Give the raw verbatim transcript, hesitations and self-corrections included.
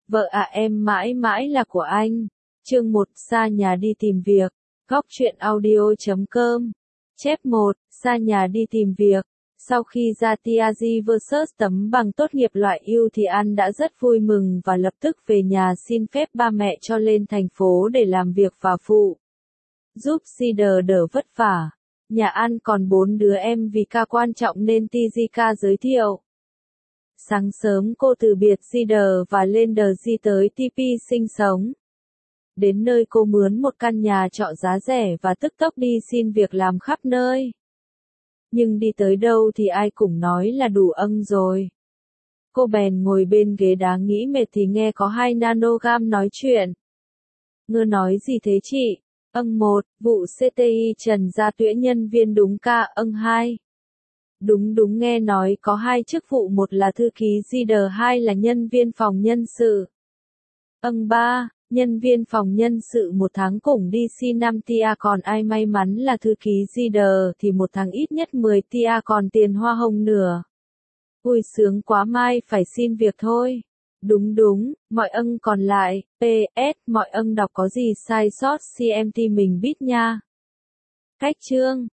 Vợ à em mãi mãi là của anh. Chương một, xa nhà đi tìm việc. Góc truyện audio chấm com. Chép một, xa nhà đi tìm việc. Sau khi ra Tiazi versus tấm bằng tốt nghiệp loại ưu thì An đã rất vui mừng và lập tức về nhà xin phép ba mẹ cho lên thành phố để làm việc và phụ giúp Cider đỡ vất vả. Nhà An còn bốn đứa em vì ca quan trọng nên Tizika giới thiệu. Sáng sớm cô từ biệt Cider và lên đờ di tới tê pê sinh sống. Đến nơi cô mướn một căn nhà trọ giá rẻ và tức tốc đi xin việc làm khắp nơi. Nhưng đi tới đâu thì ai cũng nói là đủ âng rồi. Cô bèn ngồi bên ghế đá nghĩ mệt thì nghe có hai nanogam nói chuyện. Ngơ nói gì thế chị? Âng một, vụ xê tê i Trần Gia tuyển nhân viên đúng ca. Âng hai. Đúng đúng nghe nói có hai chức vụ, một là thư ký Cider, hai là nhân viên phòng nhân sự. Âng ba, nhân viên phòng nhân sự một tháng cũng đi xin năm tia, còn ai may mắn là thư ký Cider thì một tháng ít nhất mười tia còn tiền hoa hồng nữa. Vui sướng quá, mai phải xin việc thôi. Đúng đúng, mọi âng còn lại, pê ét, mọi âng đọc có gì sai sót xê em tê mình biết nha. Cách chương